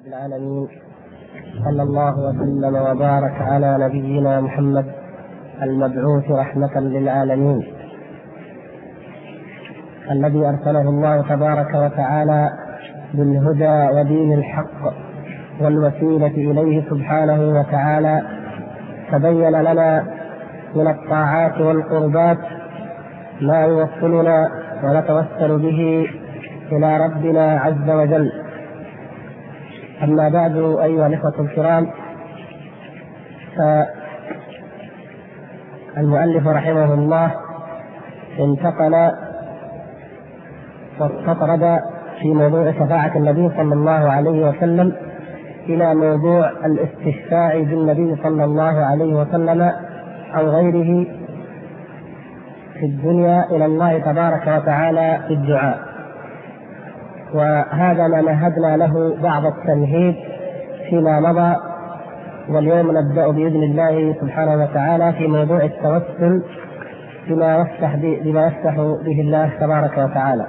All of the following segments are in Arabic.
رب العالمين، صلى الله وسلم وبارك على نبينا محمد المبعوث رحمة للعالمين، الذي أرسله الله تبارك وتعالى بالهدى ودين الحق والوسيلة إليه سبحانه وتعالى، تبين لنا من الطاعات والقربات ما يوصلنا ونتوسل به إلى ربنا عز وجل. أما بعد، أيها الإخوة الكرام، فالمؤلف رحمه الله انتقل واستطرد في موضوع شفاعة النبي صلى الله عليه وسلم إلى موضوع الاستشفاع بالنبي صلى الله عليه وسلم أو غيره في الدنيا إلى الله تبارك وتعالى في الدعاء، وهذا ما مهدنا له بعض التمهيد فيما مضى. واليوم نبدأ بإذن الله سبحانه وتعالى في موضوع التوسل بما يفتح به الله تبارك وتعالى.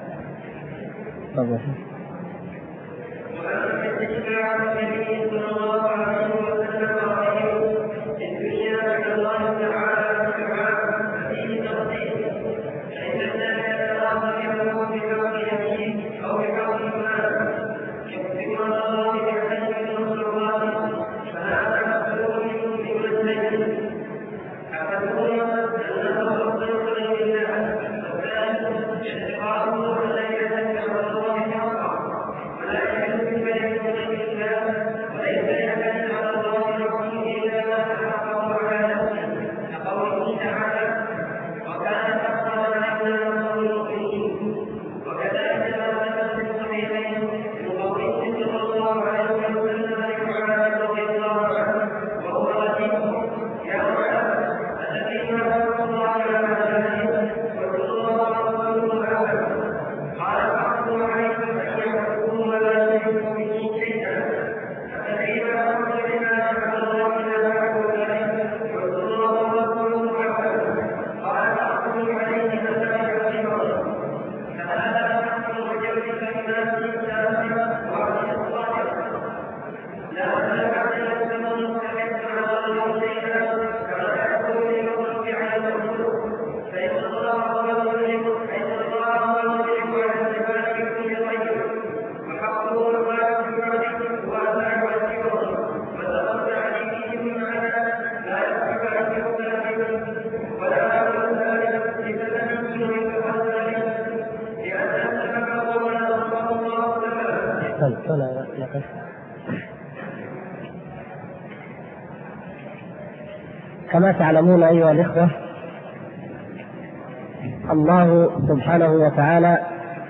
كما تعلمون أيها الإخوة، الله سبحانه وتعالى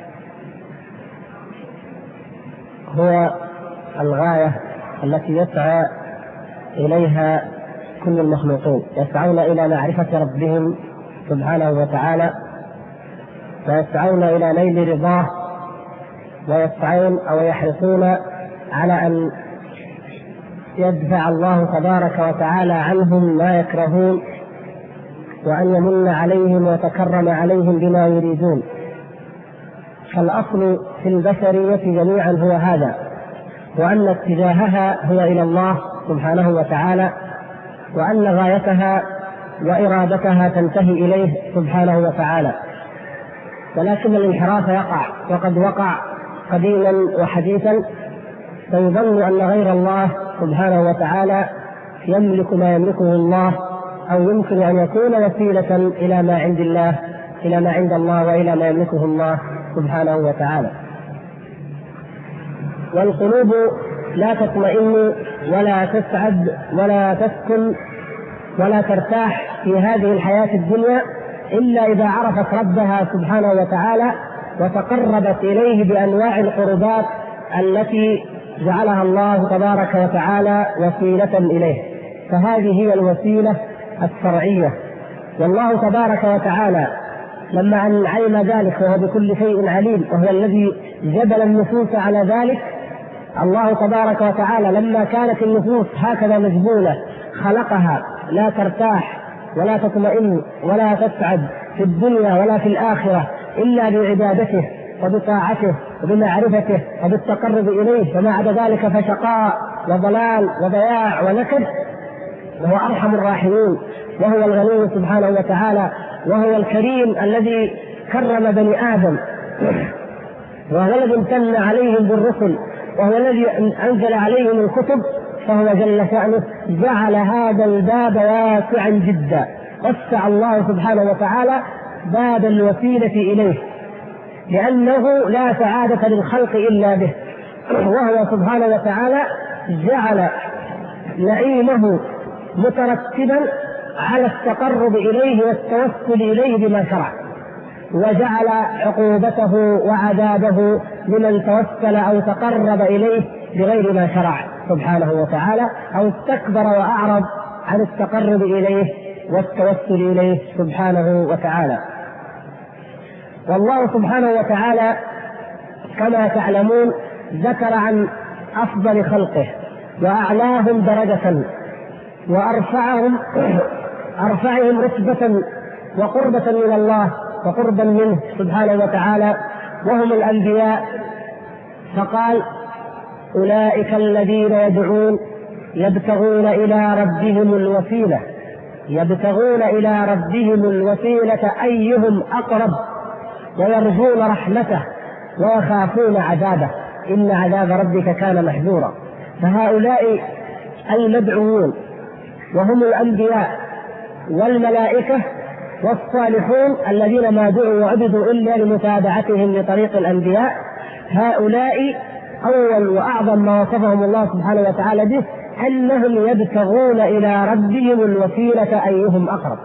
هو الغاية التي يسعى إليها كل المخلوقين، يسعون إلى معرفة ربهم سبحانه وتعالى، ويسعون إلى نيل رضاه، ويسعون أو يحرصون على أن يدفع الله تبارك وتعالى عنهم ما يكرهون، وأن يمن عليهم ويتكرم عليهم بما يريدون. فالأصل في البشرية جميعا هو هذا، وأن اتجاهها هو إلى الله سبحانه وتعالى، وأن غايتها وإرادتها تنتهي إليه سبحانه وتعالى. ولكن الانحراف يقع، وقد وقع قديما وحديثا، فيظن أن غير الله سبحانه وتعالى يملك ما يملكه الله، أو يمكن أن يكون وسيلة إلى ما عند الله، إلى ما عند الله وإلى ما يملكه الله سبحانه وتعالى. والقلوب لا تطمئن ولا تسعد ولا تسكن ولا ترتاح في هذه الحياة الدنيا إلا إذا عرفت ربها سبحانه وتعالى وتقربت إليه بأنواع القربات التي جعلها الله تبارك وتعالى وسيلة إليه. فهذه هي الوسيلة الشرعية. والله تبارك وتعالى لما علم ذلك وهو بكل شيء عليم، وهو الذي جبل النفوس على ذلك، الله تبارك وتعالى لما كانت النفوس هكذا مجبولة خلقها لا ترتاح ولا تطمئن ولا تسعد في الدنيا ولا في الآخرة إلا بعبادته وبطاعته وبمعرفته وبالتقرب إليه، وما عدا ذلك فشقاء وضلال وضياع ونكد. وهو أرحم الراحمين، وهو الغني سبحانه وتعالى، وهو الكريم الذي كرم بني آدم، وهو الذي امتن عليهم بالرسل، وهو الذي أنزل عليهم الكتب. فهو جل شأنه جعل هذا الباب واسعا جدا، وسع الله سبحانه وتعالى باب الوسيلة إليه، لأنه لا سعادة للخلق إلا به. وهو سبحانه وتعالى جعل نعيمه مترتبا على التقرب إليه والتوسل إليه بما شرع، وجعل عقوبته وعذابه لمن توسل أو تقرب إليه بغير ما شرع سبحانه وتعالى، أو استكبر وأعرض عن التقرب إليه والتوسل إليه سبحانه وتعالى. والله سبحانه وتعالى كما تعلمون ذكر عن أفضل خلقه وأعلاهم درجة وأرفعهم رتبة وقربة من الله وقربا منه سبحانه وتعالى، وهم الأنبياء. فقال: أولئك الذين يدعون يبتغون إلى ربهم الوسيلة، يبتغون إلى ربهم الوسيلة أيهم أقرب، ويرجون رحمته ويخافون عذابه، إن عذاب ربك كان محذورا. فهؤلاء المدعوون وهم الأنبياء والملائكة والصالحون الذين ما دعوا وعبدوا إلا لمتابعتهم لطريق الأنبياء، هؤلاء أول وأعظم ما وصفهم الله سبحانه وتعالى به أنهم يبتغون إلى ربهم الوسيلة أيهم أقرب.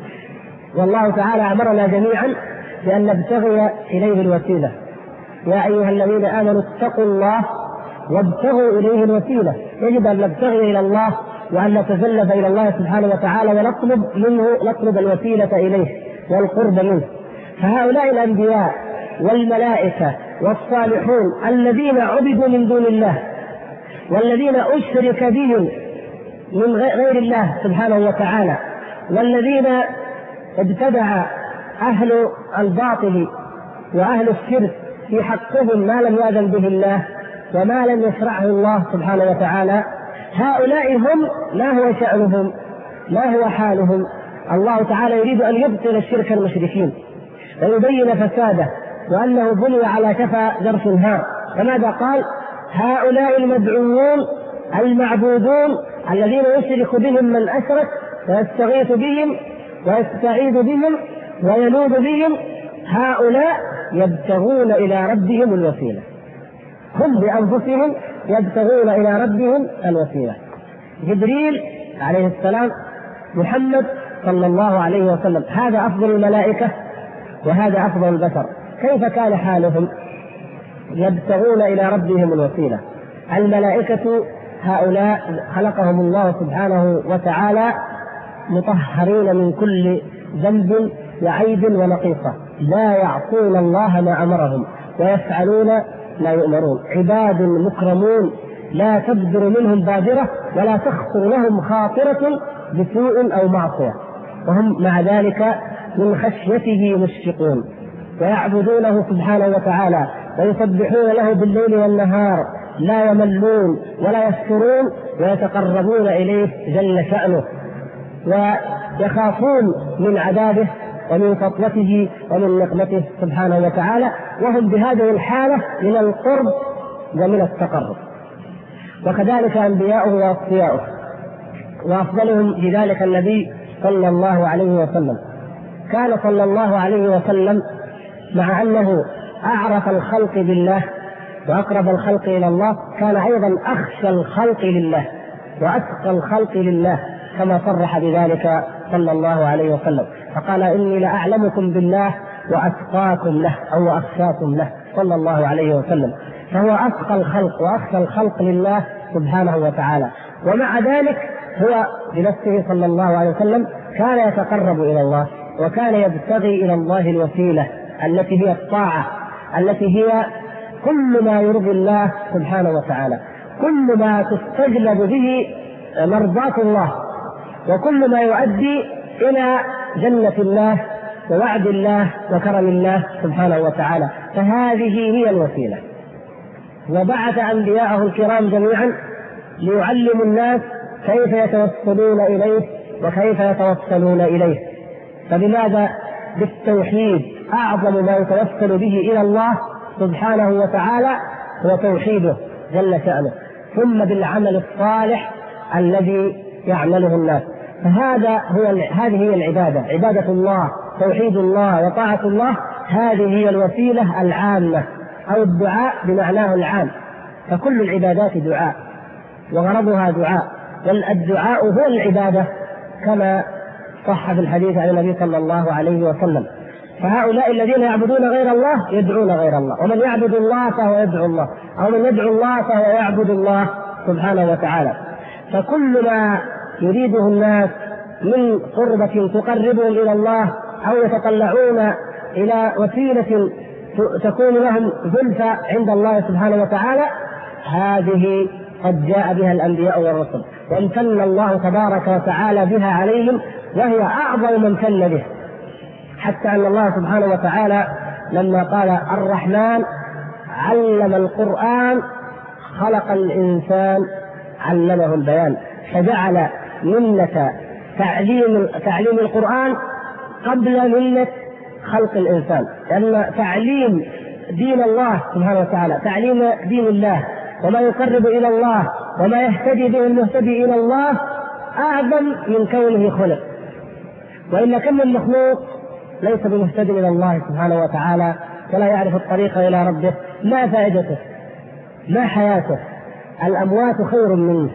والله تعالى أمرنا جميعا بأن نبتغي إليه الوسيلة: يا أيها الذين آمنوا اتقوا الله وابتغوا إليه الوسيلة. يجب أن نبتغي إلى الله وأن نتزلف إلى الله سبحانه وتعالى ونطلب منه، نطلب الوسيلة إليه والقرب منه. فهؤلاء الأنبياء والملائكة والصالحون الذين عبدوا من دون الله والذين أشرك بهم من غير الله سبحانه وتعالى، والذين ابتدع أهل الباطل وأهل الشرك في حقهم ما لم يأذن به الله وما لم يشرعه الله سبحانه وتعالى، هؤلاء هم ما هو شأنهم، ما هو حالهم. الله تعالى يريد أن يبطل الشرك المشركين ويبين فساده، وأنه بني على شفا جرف هار. فماذا قال؟ هؤلاء المدعوون المعبودون الذين يشرك بهم من أشرك ويستغيث بهم ويستعيذ بهم ويلوذ بهم، هؤلاء يبتغون إلى ربهم الوسيلة، هم بأنفسهم يبتغون إلى ربهم الوسيلة. جبريل عليه السلام، محمد صلى الله عليه وسلم، هذا أفضل الملائكة وهذا أفضل البشر. كيف كان حالهم؟ يبتغون إلى ربهم الوسيلة. الملائكة هؤلاء خلقهم الله سبحانه وتعالى مطهرين من كل ذنب وعيب ونقيصة، لا يعصون الله ما أمرهم ويفعلون ما يؤمرون، عباد مكرمون لا تبدر منهم بادرة ولا تخطر لهم خاطرة بسوء أو معصية، وهم مع ذلك من خشيته مشفقون، ويعبدونه سبحانه وتعالى ويسبحون له بالليل والنهار، لا يملون ولا يفترون، ويتقربون إليه جل شأنه، ويخافون من عذابه ومن سطوته ومن نقمته سبحانه وتعالى، وهم بهذه الحالة من القرب ومن التقرب. وكذلك أنبياؤه وأصفياؤه، وأفضلهم بذلك النبي صلى الله عليه وسلم. كان صلى الله عليه وسلم مع أنه أعرف الخلق بالله وأقرب الخلق إلى الله، كان أيضا أخشى الخلق لله وأتقى الخلق لله، كما صرح بذلك صلى الله عليه وسلم، فقال: إني لأعلمكم بالله وأتقاكم له أو أخشاكم له صلى الله عليه وسلم. فهو أتقى الخلق وأخشى الخلق لله سبحانه وتعالى، ومع ذلك هو بنفسه صلى الله عليه وسلم كان يتقرب إلى الله وكان يبتغي إلى الله الوسيلة التي هي الطاعة، التي هي كل ما يرضي الله سبحانه وتعالى، كل ما تستجلب به مرضاة الله، وكل ما يؤدي إلى جنة الله ووعد الله وكرم الله سبحانه وتعالى. فهذه هي الوسيلة. وبعث أنبياءه الكرام جميعا ليعلموا الناس كيف يتوسلون إليه وكيف يتوسلون إليه. فلماذا؟ بالتوحيد. أعظم ما يتوسل به إلى الله سبحانه وتعالى هو توحيده جل شأنه، ثم بالعمل الصالح الذي يعمله الناس. هذه هي العبادة، عبادة الله، توحيد الله وطاعة الله. هذه هي الوسيلة العامة، أو الدعاء بمعناه العام. فكل العبادات دعاء وغرضها دعاء، والدعاء هو العبادة كما صح في الحديث عن النبي صلى الله عليه وسلم. فهؤلاء الذين يعبدون غير الله يدعون غير الله، ومن يعبد الله فهو يدعو الله، أو من يدعو الله فهو يعبد الله سبحانه وتعالى. فكل ما يريده الناس من قربة تقربهم إلى الله، أو يتطلعون إلى وسيلة تكون لهم زلفى عند الله سبحانه وتعالى، هذه قد جاء بها الأنبياء والرسل، وامتن الله تبارك وتعالى بها عليهم، وهي أعظم من امتن به. حتى أن الله سبحانه وتعالى لما قال الرحمن علم القرآن خلق الإنسان علمه البيان، فجعل منة تعليم القرآن قبل منة خلق الإنسان، لأن تعليم دين الله سبحانه وتعالى، تعليم دين الله وما يقرب إلى الله وما يهتدي به المهتدي إلى الله أعظم من كونه خلق. وإلا كم من مخلوق ليس بمهتدي إلى الله سبحانه وتعالى ولا يعرف الطريق إلى ربه، ما فائدته؟ ما حياته؟ الأموات خير منه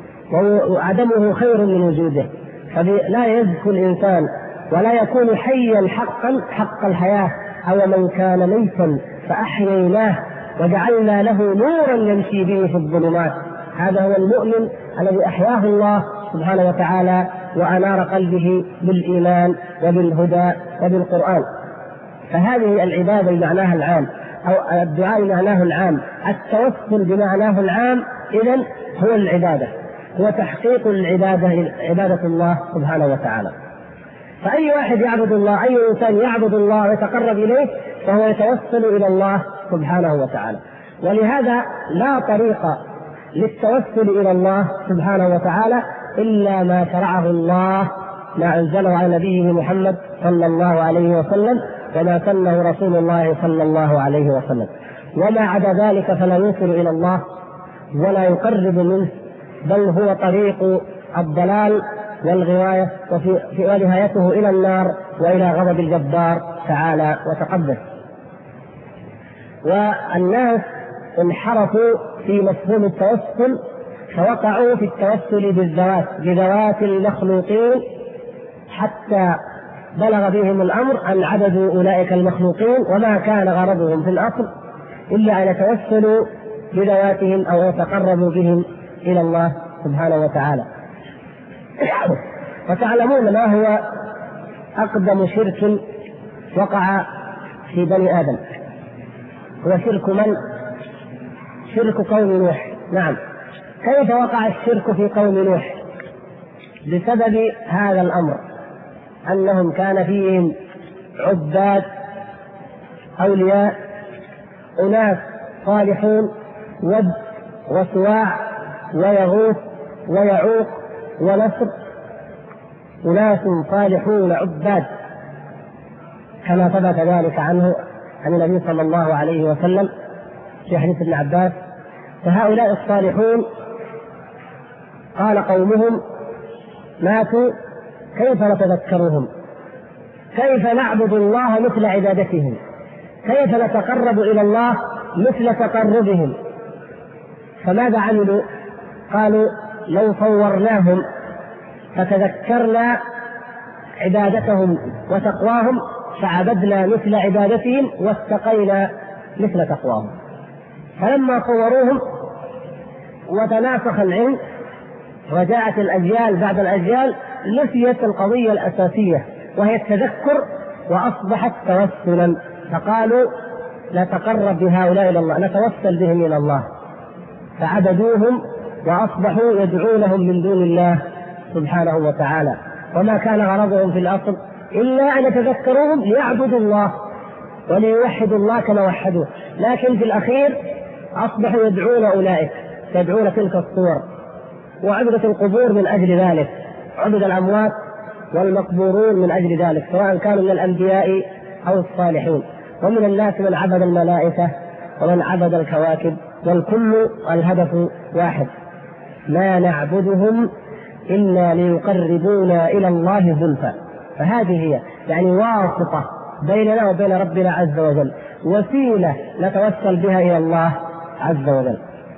وعدمه خير من وجوده. فلا يزكو الإنسان ولا يكون حيا حقا حق الحياة. أو من كان ميتا فأحييناه وجعلنا له نورا يمشي به في الظلمات. هذا هو المؤمن الذي أحياه الله سبحانه وتعالى وأنار قلبه بالإيمان وبالهدى وبالقرآن. فهذه العبادة بمعناها العام، أو الدعاء بمعناه العام، التوسل بمعناه العام إذن هو العبادة، هو تحقيق العبادة، عبادة الله سبحانه وتعالى. فأي واحد يعبد الله، أي إنسان يعبد الله ويتقرب إليه فهو يتوسل إلى الله سبحانه وتعالى. ولهذا لا طريق للتوسل إلى الله سبحانه وتعالى إلا ما شرعه الله، ما أنزله على نبيه محمد صلى الله عليه وسلم، وما سنه رسول الله صلى الله عليه وسلم. وما عدا ذلك فلا يوصل إلى الله ولا يقرب منه، بل هو طريق الضلال والغواية، ونهايته إلى النار وإلى غضب الجبار تعالى وتقدس. والناس انحرفوا في مفهوم التوسل، فوقعوا في التوسل بذوات المخلوقين، حتى بلغ بهم الأمر أن عبدوا أولئك المخلوقين، وما كان غرضهم في الأصل إلا أن يتوسلوا بذواتهم أو يتقربوا بهم إلى الله سبحانه وتعالى. وتعلمون ما هو أقدم شرك وقع في بني آدم؟ هو شرك من؟ شرك قوم نوح. نعم. كيف وقع الشرك في قوم نوح؟ بسبب هذا الأمر، أنهم كان فيهم عباد أولياء، أناس صالحون، ود وسواع ويغوث ويعوق ونصر، أناس صالحون عباد، كما ثبت ذلك عنه عن النبي صلى الله عليه وسلم في حديث ابن عباس. فهؤلاء الصالحون قال قومهم ماتوا، كيف نتذكرهم؟ كيف نعبد الله مثل عبادتهم؟ كيف نتقرب إلى الله مثل تقربهم؟ فماذا عملوا؟ قالوا لو صورناهم فتذكرنا عبادتهم وتقواهم فعبدنا مثل عبادتهم واتقينا مثل تقواهم. فلما صوروهم وتناسخ العلم وجاءت الأجيال بعد الأجيال، نسيت القضية الأساسية وهي التذكر، وأصبحت توسلا. فقالوا نتقرب بهؤلاء إلى الله، نتوسل بهم إلى الله، فعبدوهم وأصبحوا يدعونهم من دون الله سبحانه وتعالى. وما كان غرضهم في الأصل إلا أن يتذكروهم ليعبدوا الله وليوحدوا الله كما وحدوه. لكن في الأخير أصبحوا يدعون أولئك، يدعون تلك الصور، وعبدت القبور من أجل ذلك، عبد الأموات والمقبورون من أجل ذلك، سواء كانوا من الأنبياء أو الصالحين. ومن الناس من عبد الملائكة ومن عبد الكواكب، والكل الهدف واحد: ما نعبدهم إلا ليقربونا إلى الله زلفى. فهذه هي يعني واسطة بيننا وبين ربنا عز وجل، وسيلة نتوسل بها إلى الله عز وجل.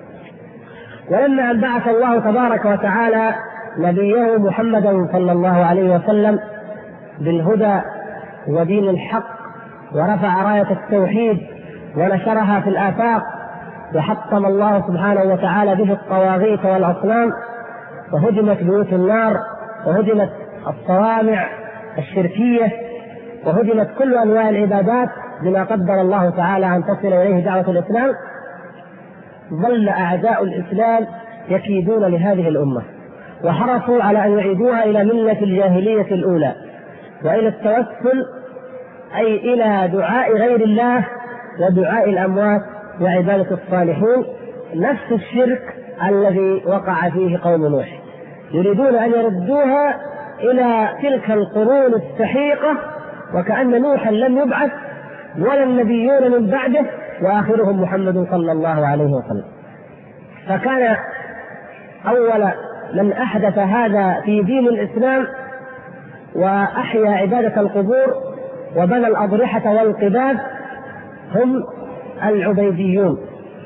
ولما أن بعث الله تبارك وتعالى نبيه محمدا صلى الله عليه وسلم بالهدى ودين الحق، ورفع راية التوحيد ونشرها في الآفاق، وحطم الله سبحانه وتعالى به الطواغيت والأصنام، وهدمت بيوت النار، وهدمت الصوامع الشركية، وهدمت كل أنواع العبادات بما قدر الله تعالى أن تصل إليه دعوة الإسلام. ظل أعداء الإسلام يكيدون لهذه الأمة، وحرصوا على أن يعيدوها إلى ملة الجاهلية الأولى، وإلى التوسل أي إلى دعاء غير الله ودعاء الأموات وعبادة الصالحين، نفس الشرك الذي وقع فيه قوم نوح. يريدون أن يردوها إلى تلك القرون السحيقة، وكأن نوحا لم يبعث ولا النبيون من بعده، وآخرهم محمد صلى الله عليه وسلم. فكان أول من أحدث هذا في دين الإسلام وأحيا عبادة القبور وبنى الأضرحة والقباب هم العبيديون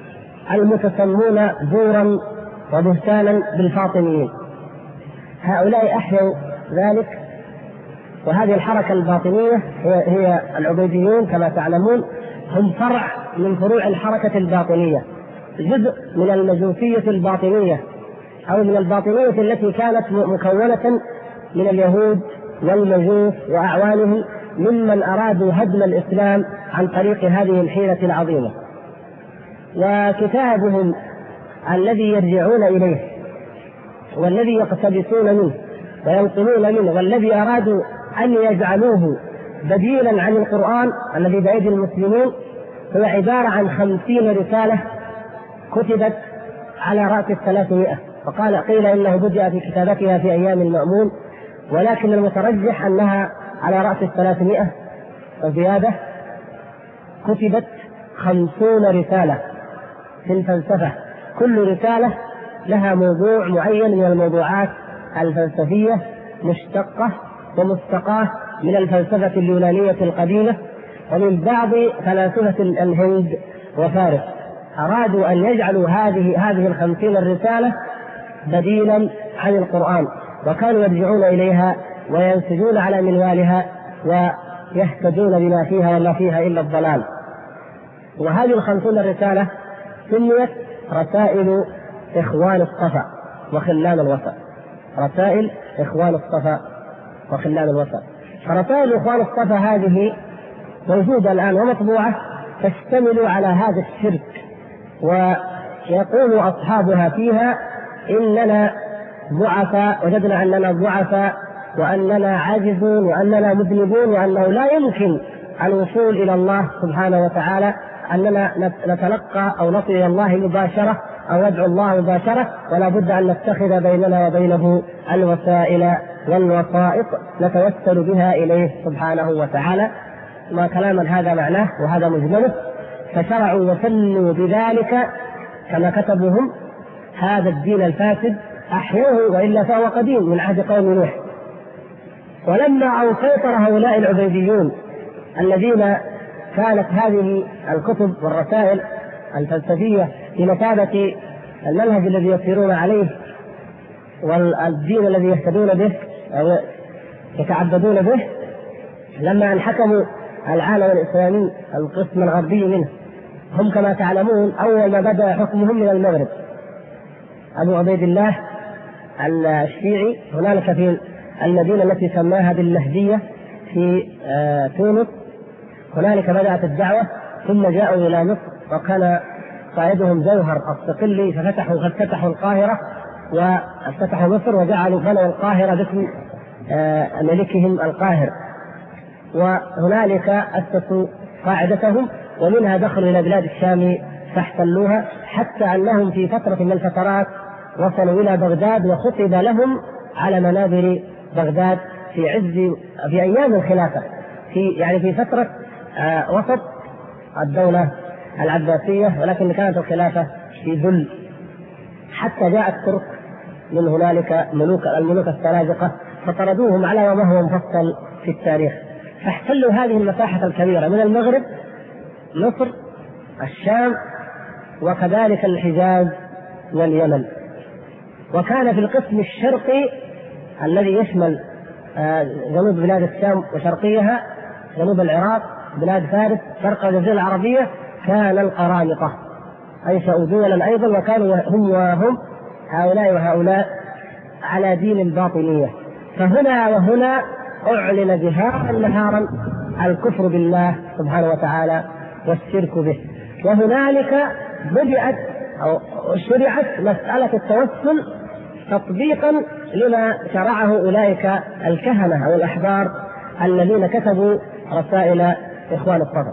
المتسمون زورا وبهتانا بالفاطميين. هؤلاء أحيوا ذلك، وهذه الحركة الباطنية هي العبيديون كما تعلمون، هم فرع من فروع الحركة الباطنية، جزء من المجوسية الباطنية أو من الباطنية التي كانت مكونة من اليهود والمجوس وأعوانهم ممن أرادوا هدم الإسلام عن طريق هذه الحيلة العظيمة. وكتابهم الذي يرجعون إليه والذي يقتبسون منه وينقلون منه والذي أرادوا أن يجعلوه بديلا عن القرآن الذي بأيدي المسلمين هو عبارة عن 50 رسالة كتبت على رأس 300. قيل إنه بدأ في كتابتها في أيام المأمون، ولكن المترجح أنها على رأس 300 وزيادة. كتبت 50 رسالة في الفلسفة، كل رسالة لها موضوع معين من الموضوعات الفلسفية مشتقة ومستقاة من الفلسفة اليونانية القديمة ومن بعض فلاسفة الهند وفارس. أرادوا أن يجعلوا هذه 50 الرسالة بديلا عن القرآن، وكانوا يرجعون إليها وينسجون على منوالها ويهتدون بما فيها وما فيها إلا الضلال. وهذه 50 الرسالة سميت رسائل إخوان الصفا وخلان الوسط. رسائل إخوان الصفا وخلان الوسط. فرسائل إخوان الصفا هذه موجودة الآن ومطبوعة، تشتمل على هذا الشرك، ويقول أصحابها فيها: إننا ضعفاء، وجدنا أننا ضعفاء وأننا عاجزون وأننا مذنبون، وأنه لا يمكن الوصول إلى الله سبحانه وتعالى، أننا نتلقى أو نصل إلى الله مباشرة أو ندعو الله مباشرة، ولا بد أن نتخذ بيننا وبينه الوسائل والوسائط نتوسل بها إليه سبحانه وتعالى. ما كلاما هذا معناه وهذا مجمله. فشرعوا وسنوا بذلك كما كتبوا هم هذا الدين الفاسد، أحيوه وإلا فهو قديم من عهد قوم نوح. ولما أن سيطر هؤلاء العبيديون الذين كانت هذه الكتب والرسائل الفلسفية بمثابة المنهج الذي يسيرون عليه والدين الذي يهتدون به أو يتعبدون به، لما أن حكموا العالم الإسلامي القسم الغربي منه، هم كما تعلمون أول ما بدأ حكمهم من المغرب. أبو عبيد الله الشيعي هنالك في المدينة التي سماها باللهجية في تونس، هنالك بدأت الدعوة، ثم جاءوا إلى مصر وكان قائدهم جوهر الصقلي، ففتحوا القاهرة وافتتحوا مصر وجعلوا بنوا القاهرة باسم ملكهم القاهر. وهنالك أسسوا قاعدتهم، ومنها دخلوا إلى بلاد الشام فاحتلوها، حتى أنهم في فترة من الفترات وصلوا إلى بغداد وخطب لهم على منابر بغداد في أيام الخلافة، في فترة وسط الدولة العباسية، ولكن كانت الخلافة في ذل، حتى جاء الترك من هنالك الملوك السلاجقة فطردوهم على ما هو مفصل في التاريخ. فاحتلوا هذه المساحة الكبيرة من المغرب، مصر، الشام، وكذلك الحجاز واليمن. وكان في القسم الشرقي الذي يشمل جنوب بلاد الشام وشرقيها، جنوب العراق، بلاد فارس، شرق الجزيرة العربية، كان القرامطة أنشأوا دولا أيضا، وكانوا هم هؤلاء وهؤلاء على دين الباطنية. فهنا وهنا أعلن جهارا نهارا الكفر بالله سبحانه وتعالى والشرك به. وهنالك بدأت أو شرعت مسألة التوسل تطبيقا لما شرعه أولئك الكهنة أو الأحبار الذين كتبوا رسائل إخوان الصدر.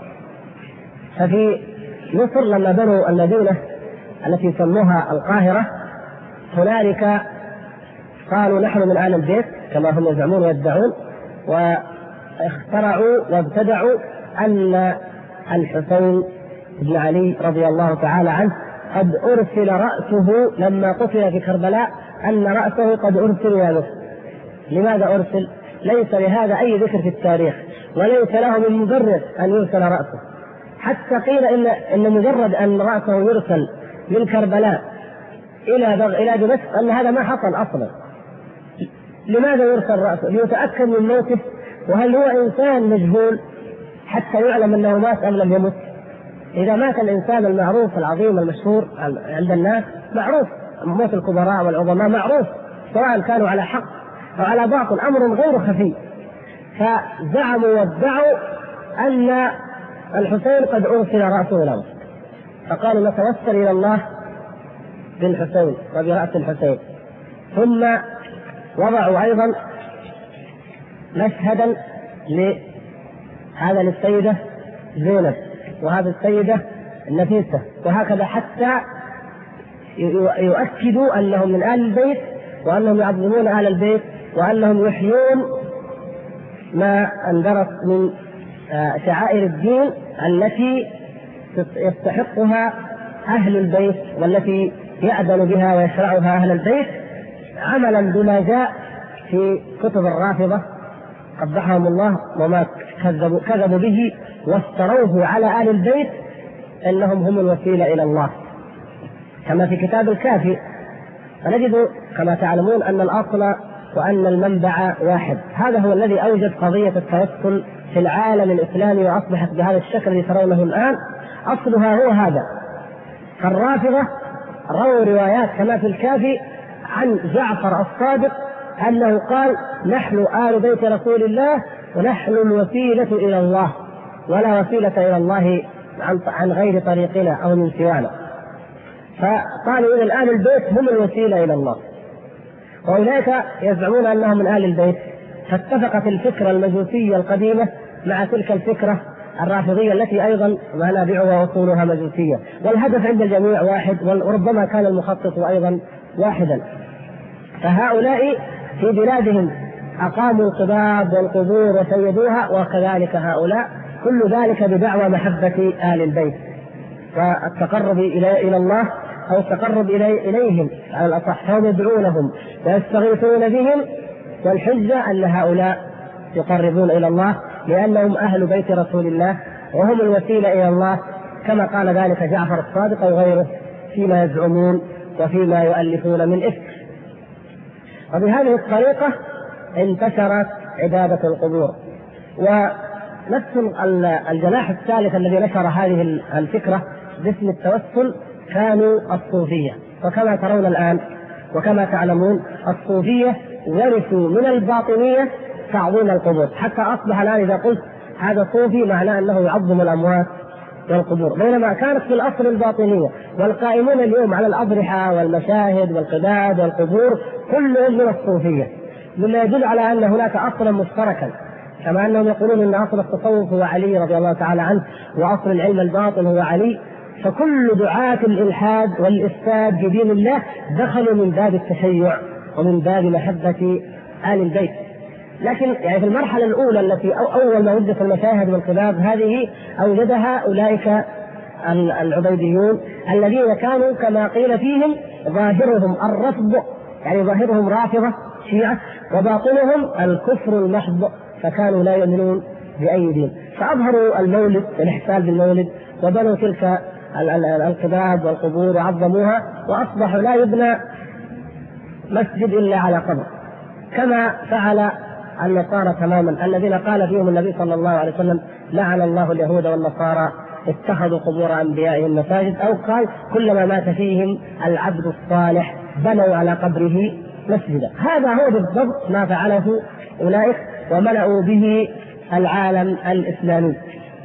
ففي مصر لما بنوا المدينة التي سموها القاهرة، هنالك قالوا نحن من آل البيت كما هم يزعمون ويدعون، واخترعوا وابتدعوا أن الحسين بن علي رضي الله تعالى عنه قد أرسل رأسه لما قتل في كربلاء، أن رأسه قد أرسل إلى مصر. لماذا أرسل؟ ليس لهذا أي ذكر في التاريخ، وليس له من مبرر أن يرسل رأسه. حتى قيل إن مجرد أن رأسه يرسل من كربلاء إلى دمشق أن هذا ما حصل أصلا. لماذا يرسل رأسه؟ ليتأكد من موته، وهل هو إنسان مجهول حتى يعلم أنه مات أم لم يمت؟ إذا مات الإنسان المعروف العظيم المشهور عند الناس معروف، موت الكبراء والعظماء معروف، سواء كانوا على حق أو على باطل، أمر غير خفي. فزعموا وادعوا أن الحسين قد أرسل رأسه له، فقالوا نتوسل إلى الله بالحسين وبرأس الحسين. ثم وضعوا أيضا مشهدا للسيدة زينب وهذا السيدة النفيسة، وهكذا حتى يؤكدوا أنهم من آل البيت، وأنهم يعظمون آل البيت، وأنهم يحيون ما اندرس من شعائر الدين التي يستحقها أهل البيت والتي يأذن بها ويشرعها أهل البيت، عملا بما جاء في كتب الرافضة قبحهم الله وما كذبوا به وافتروه على آل البيت أنهم هم الوسيلة إلى الله. كما في كتاب الكافي، فنجد كما تعلمون أن الأصل وأن المنبع واحد. هذا هو الذي أوجد قضية التوسل في العالم الإسلامي، وأصبحت بهذا الشكل الذي ترونه الآن. أصلها هو هذا. فالرافضة رووا روايات كما في الكافي عن جعفر الصادق أنه قال نحن آل بيت رسول الله ونحن الوسيلة إلى الله، ولا وسيلة إلى الله عن غير طريقنا أو من سوانا. فقالوا إذن آل البيت هم الوسيلة إلى الله، وأولئك يزعمون أنهم من آل البيت. فاتفقت الفكرة المجوسية القديمة مع تلك الفكرة الرافضية التي أيضا منابعها وأصولها مجوسية، والهدف عند الجميع واحد، وربما كان المخطط أيضا واحدا. فهؤلاء في بلادهم أقاموا القباب والقبور وسيدوها، وكذلك هؤلاء، كل ذلك بدعوى محبة آل البيت والتقرب إلى الله أو التقرب إليهم على الأصح. هم يدعونهم ويستغيثون بهم، والحجة أن هؤلاء يقربون إلى الله لأنهم أهل بيت رسول الله وهم الوسيلة إلى الله، كما قال ذلك جعفر الصادق وغيره فيما يزعمون وفيما يؤلفون من إفك. وبهذه الطريقة انتشرت عبادة القبور. ونفس الجناح الثالث الذي نشر هذه الفكرة باسم التوسل كانوا الصوفية. وكما ترون الآن وكما تعلمون الصوفية ورثوا من الباطنية تعظيم القبور، حتى أصبح الآن إذا قلت هذا صوفي معناه أنه يعظم الأموات والقبور، بينما كانت في الأصل الباطنية. والقائمون اليوم على الأضرحة والمشاهد والقباب والقبور كلهم من الصوفية، مما يدل على أن هناك أصلا مشتركا كما أنهم يقولون أن أصل التصوف هو علي رضي الله تعالى عنه، وأصل العلم الباطن هو علي. فكل دعاة الإلحاد والإفساد في دين الله دخلوا من باب التشيع ومن باب محبة آل البيت. لكن يعني في المرحلة الأولى التي أول ما وجدت المشاهد والقباب هذه أوجدها أولئك العبيديون الذين كانوا كما قيل فيهم ظاهرهم الرفض، يعني ظاهرهم رافضة شيعة، وباطنهم الكفر المحض، فكانوا لا يؤمنون بأي دين. فأظهروا المولد والاحتفال بالمولد وبنوا تلك القباب والقبور وعظموها، وأصبحوا لا يبنى مسجد إلا على قبر، كما فعل النصارى تماما الذين قال فيهم النبي صلى الله عليه وسلم لعن الله اليهود والنصارى اتخذوا قبور أنبيائهم مساجد، أو قال كلما مات فيهم العبد الصالح بنوا على قبره مسجدا. هذا هو بالضبط ما فعله أولئك وملأوا به العالم الإسلامي.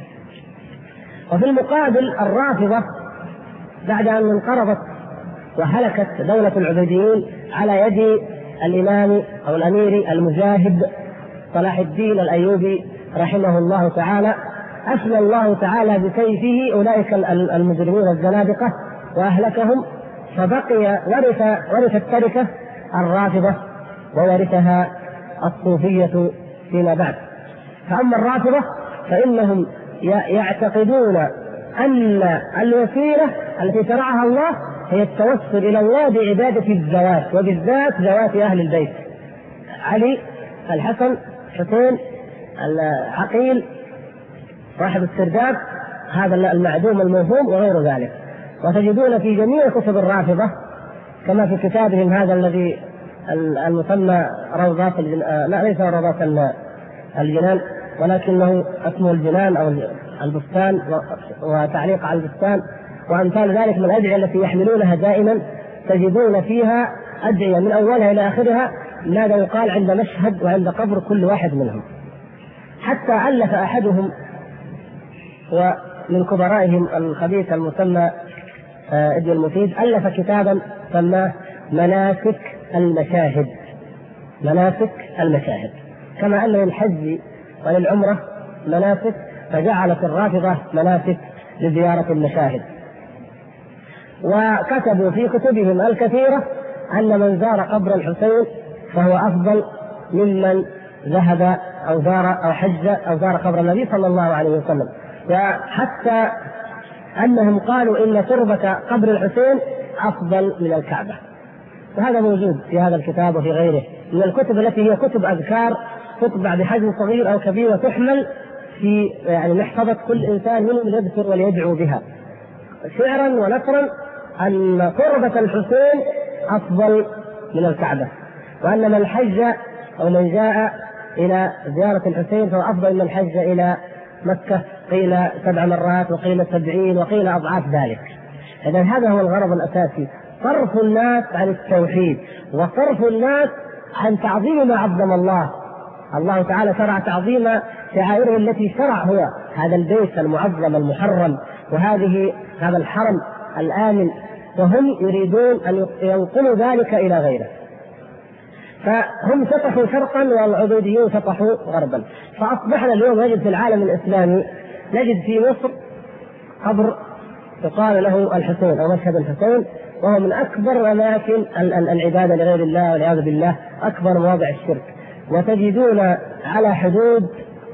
وفي المقابل الرافضة بعد أن انقرضت وهلكت دولة العبيديين على يد الإمام أو الأمير المجاهد صلاح الدين الأيوبي رحمه الله تعالى، أفنى الله تعالى بسيفه أولئك المجرمين الزنادقة وأهلكهم، فبقي ورث التركة الرافضة وورثها الصوفية فيما بعد. فأما الرافضة فإنهم يعتقدون أن الوسيلة التي شرعها الله هي التوسل إلى الله بعبادة الذوات، وبالذات ذوات أهل البيت، علي، الحسن، حسين، العقيل، صاحب السرداب، هذا المعدوم الموهوم وغير ذلك. وتجدون في جميع كتب الرافضة كما في كتابهم هذا الذي المسمى روضات لا ليس روضات الجنان ولكنه اسمه الجنان أو البستان وتعليق على البستان وأمثال ذلك من الأدعية التي يحملونها دائما، تجدون فيها أدعية من أولها إلى آخرها ماذا يقال عند مشهد وعند قبر كل واحد منهم. حتى ألف أحدهم ومن كبرائهم الخبيث المسمى ابن المفيد ألف كتابا سماه مناسك المشاهد. مناسك المشاهد، كما أن للحج وللعمرة مناسك، فجعلت الرافضة مناسك لزيارة المشاهد. وكتبوا في كتبهم الكثيرة أن من زار قبر الحسين فهو أفضل ممن ذهب أو زار أو حج أو زار قبر النبي صلى الله عليه وسلم، وحتى أنهم قالوا إن تربة قبر الحسين أفضل من الكعبة. وهذا موجود في هذا الكتاب وفي غيره من الكتب التي هي كتب أذكار تطبع بحجم صغير أو كبير وتحمل في يعني محفظة كل إنسان منهم يذكر وليدعو بها شعرا ونثرا أن تربة الحسين أفضل من الكعبة، وأن من حج أو من جاء إلى زيارة الحسين فهو أفضل من حج إلى مكة، قيل 7 مرات وقيل 70 وقيل أضعاف ذلك. إذن هذا هو الغرض الأساسي، صرف الناس عن التوحيد وصرف الناس عن تعظيم ما عظم الله. الله تعالى شرع تعظيم شعائره التي شرع هو هذا البيت المعظم المحرم هذا الحرم الآمن، وهم يريدون أن ينقلوا ذلك إلى غيره. فهم سطحوا شرقا والعبيديون سطحوا غربا. فأصبحنا اليوم نجد في العالم الإسلامي، نجد في مصر قبر يقال له الحسين أو مشهد الحسين، وهو من أكبر أماكن العبادة لغير الله والعياذ بالله، أكبر مواضع الشرك. وتجدون على حدود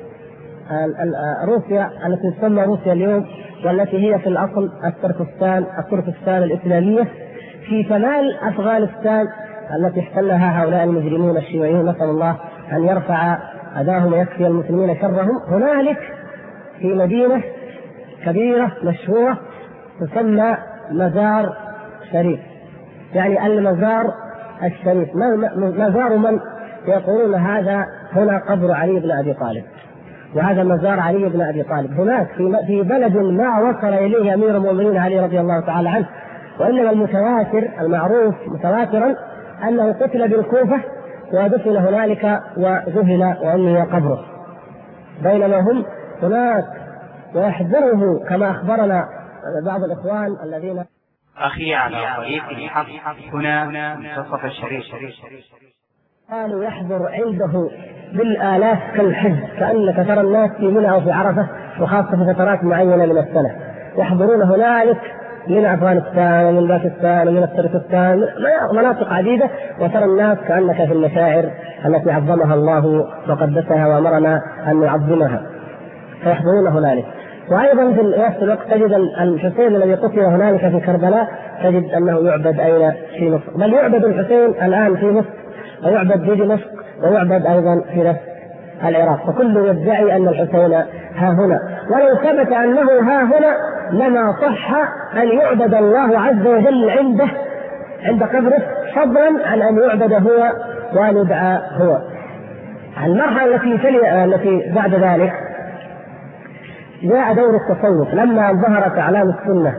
روسيا التي تسمى روسيا اليوم، والتي هي في الأصل التركستان الإسلامية في شمال أفغانستان التي احتلها هؤلاء المجرمون الشيوعيون، نسأل الله أن يرفع أذاهم ويكفي المسلمين شرهم. هنالك في مدينة كبيرة مشهورة تسمى مزار شريف، يعني المزار الشريف. مزار من؟ يقولون هذا هنا قبر علي بن أبي طالب، وهذا مزار علي بن أبي طالب هناك في بلد ما وصل إليه أمير المؤمنين علي رضي الله تعالى عنه. وإنما المتواتر المعروف متواترا أنه قتل بالكوفة ودفن هنالك وذهل وأنه قبره، بينما هم هناك ويحضره كما أخبرنا بعض الإخوان الذين أخي على طريق الحق هنا منتصف الشريف. قالوا يحضر عنده بالآلاف كالحج، كأنك ترى الناس في منى أو في عرفة، وخاصة في فترات معينة من السنة يحضرون هنالك من أفغانستان ومن باكستان ومن تركستان، مناطق عديدة، وترى الناس كأنك في المشاعر التي عظمها الله وقدسها وأمرنا أن نعظمها، فيحضرون هنالك. وأيضا في نفس الوقت تجد الحسين الذي قتل هنالك في كربلاء تجد أنه يعبد أين في مصر، بل يعبد الحسين الآن في مصر، ويعبد في دمشق، ويعبد أيضا في نفس العراق، فكله يدعي أن الحسين ها هنا. ولو ثبت أنه ها هنا لما صح أن يعبد الله عز وجل عنده عند قبره، فضلا عن أن يعبد هو وأن يدعى هو. المرحلة التي بعد ذلك جاء دور التصوف لما ظهرت أعلام السنة،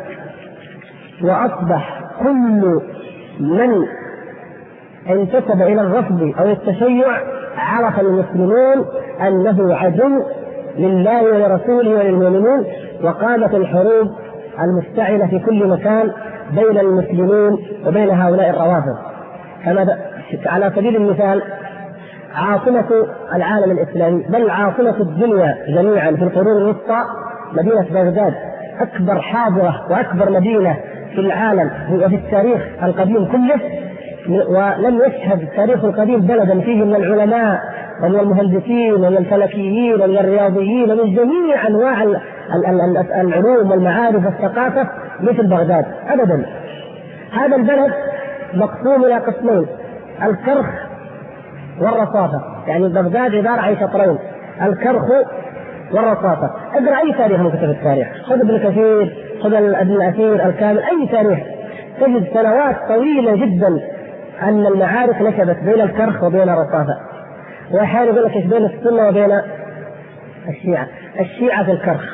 وأصبح كل من انتسب إلى الرفض أو التشيع عرف المسلمون أنه عدو لله ولرسوله وللمؤمنين، وقامت الحروب المشتعلة في كل مكان بين المسلمين وبين هؤلاء الروافض. على سبيل المثال عاصمة العالم الإسلامي، بل عاصمة الدنيا جميعا في القرون الوسطى مدينة بغداد، أكبر حاضرة وأكبر مدينة في العالم وفي التاريخ القديم كله، ولم يشهد التاريخ القديم بلدا فيه من العلماء ومن المهندسين ومن الفلكيين ومن الرياضيين ومن جميع أنواع العلوم والمعارف والثقافة مثل بغداد أبدا. هذا البلد مقسوم إلى قسمين، الكرخ والرصافة، يعني بغداد عبارة عن شطرين، الكرخ والرصافة. اقرأ أي تاريخ من كتب التاريخ، خذ ابن كثير، خذ ابن الأثير الكامل، أي تاريخ، تجد سنوات طويلة جدا أن المعارك نشبت بين الكرخ وبين الرصافة. وأحيانا يقول لك بين السنة وبين الشيعة، الشيعة في الكرخ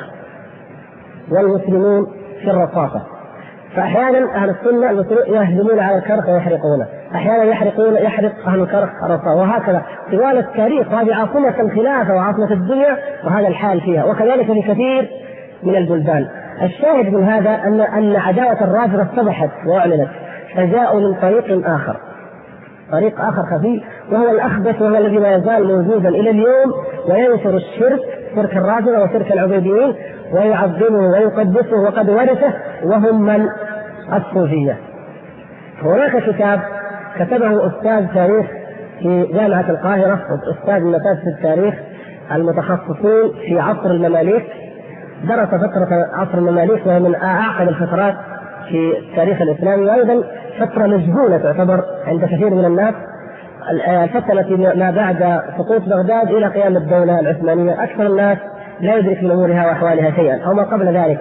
والمسلمون في الرصافة. فأحيانا أهل السنة يهجمون على الكرخ ويحرقونه، أحيانا يحرق أهل الكرخ الرصافة، وهكذا طوال التاريخ. هذه عاصمة الخلافة وعاصمة الدنيا، وهذا الحال فيها، وكذلك في كثير من البلدان. الشاهد من هذا أن عداوة الرافضة اتضحت وأعلنت، فجاءوا من طريق آخر خفي، وهو الأخبث، وهو الذي ما يزال موجودا إلى اليوم، وينشر الشرك، شرك الرافضة وشرك العبيديين، ويعظمه ويقدسه وقد ورثه، وهم من الصوفية. هناك كتاب كتبه أستاذ تاريخ في جامعة القاهرة، أستاذ من أساتذة التاريخ المتخصصين في عصر المماليك، درس فترة عصر المماليك، وهي من أعقد الفترات في التاريخ الإسلامي، وأيضا فترة مجهولة تعتبر عند كثير من الناس. الفترة التي ما بعد سقوط بغداد إلى قيام الدولة العثمانية، أكثر الناس لا يدرك من أمورها وأحوالها شيئا، أو ما قبل ذلك،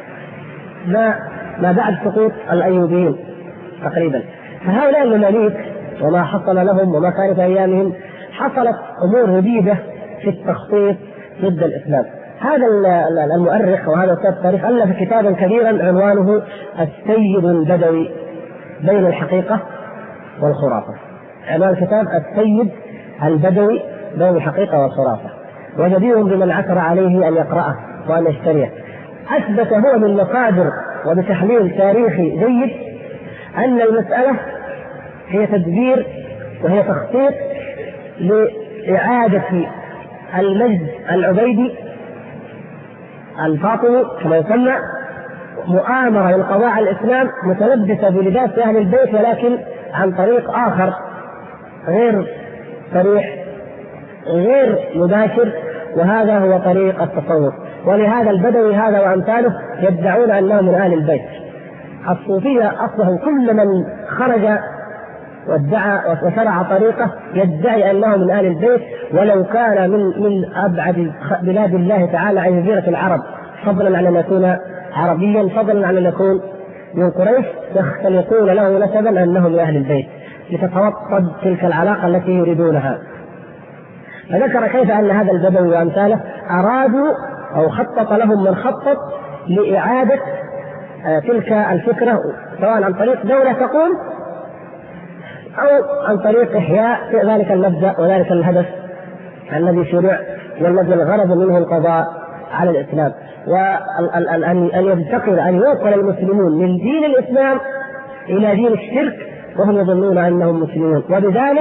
ما بعد سقوط الأيوبيين تقريبا. فهؤلاء المماليك وما حصل لهم وما كان في أيامهم، حصلت أمور جديدة في التخطيط ضد الإسلام. هذا المؤرخ وهذا أستاذ التاريخ ألف كتابا كبيرا عنوانه السيد البدوي بين الحقيقة والخرافة. عنوان الكتاب السيد البدوي بين الحقيقة والخرافة، وجدير بمن عثر عليه أن يقرأه وأن يشتريه. أثبت هو من مصادر وبتحليل تاريخي جيد أن المسألة هي تدبير وهي تخطيط لإعادة المجد العبيدي الفاطمي كما يسمى، مؤامرة للقضاء على الإسلام متلبسة بلباس أهل البيت، ولكن عن طريق آخر غير صريح غير مباشر، وهذا هو طريق التصوف. ولهذا البدوي هذا وأمثاله يدعون أنهم من أهل البيت. الصوفية أصله كل من خرج وادعى وشرع طريقه يدعي أنه من أهل البيت، ولو كان من أبعد بلاد الله تعالى عن جزيرة العرب، فضلا عن أن يكون عربيا، فضلا عن أن يكون من قريش، يختلقون له نسبا أنهم من أهل البيت لتتوطد تلك العلاقة التي يريدونها. فذكر كيف أن هذا البدوي وأمثاله أرادوا أو خطط لهم من خطط لإعادة تلك الفكرة، سواء عن طريق دولة تقوم أو عن طريق إحياء ذلك المبدأ وذلك الهدف الذي شرع والذي الغرض منه القضاء على الإسلام، وأن ينتقل أن يوصل المسلمون من دين الإسلام إلى دين الشرك وهم يظنون أنهم مسلمون. وبذلك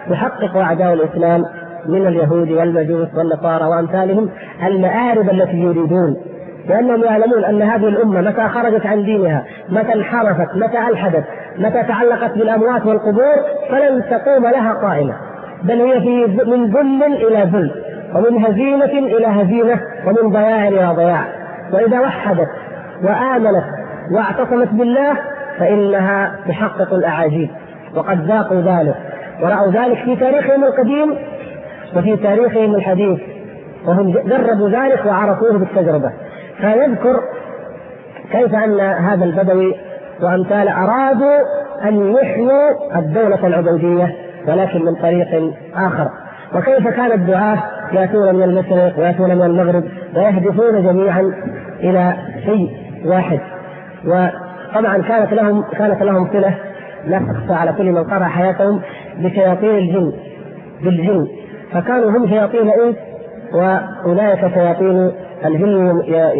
يحقق أعداء الإسلام من اليهود والمجوس والنصارى وأمثالهم المآرب التي يريدون، لأنهم يعلمون أن هذه الأمة متى خرجت عن دينها، متى انحرفت، متى ألحدت، متى تعلقت بالأموات والقبور، فلن تقوم لها قائمة، بل هي من ذل إلى ذل، ومن هزيمة إلى هزيمة، ومن ضياع إلى ضياع. وإذا وحدت وآمنت واعتصمت بالله فإنها تحقق الأعاجيب، وقد ذاقوا ذلك ورأوا ذلك في تاريخهم القديم وفي تاريخهم الحديث، وهم جربوا ذلك وعرفوه بالتجربة. فيذكر كيف أن هذا البدوي وأمثال أرادوا أن يحيوا الدولة العبيدية ولكن من طريق آخر، وكيف كان الدعاة يأتون من المشرق ويأتون من المغرب ويهدفون جميعا إلى شيء واحد. وطبعا كانت لهم صلة لا تخفى على كل من قرأ حياتهم بشياطين الجن، بالجن، فكانوا هم شياطين الإنس وأولئك شياطين الجن،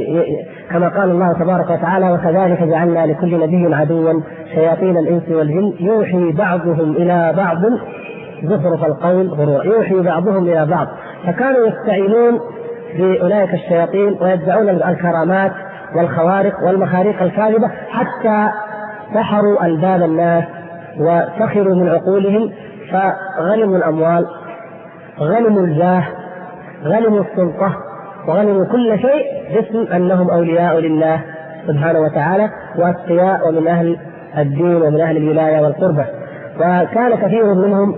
كما قال الله تبارك وتعالى: وكذلك جعلنا لكل نبي عدوا شياطين الإنس والجن يوحي بعضهم إلى بعض زخرف القول غرورا، يوحي بعضهم إلى بعض. فكانوا يستعينون بأولئك الشياطين ويدعون الكرامات والخوارق والمخاريق الكاذبة حتى سحروا ألباب الناس وسخروا من عقولهم، فغنموا الأموال، غنموا الجاه، غنموا السلطة، وغنموا كل شيء باسم أنهم أولياء لله سبحانه وتعالى وأتقياء ومن أهل الدين ومن أهل الولاية والقربة. وكان كثير منهم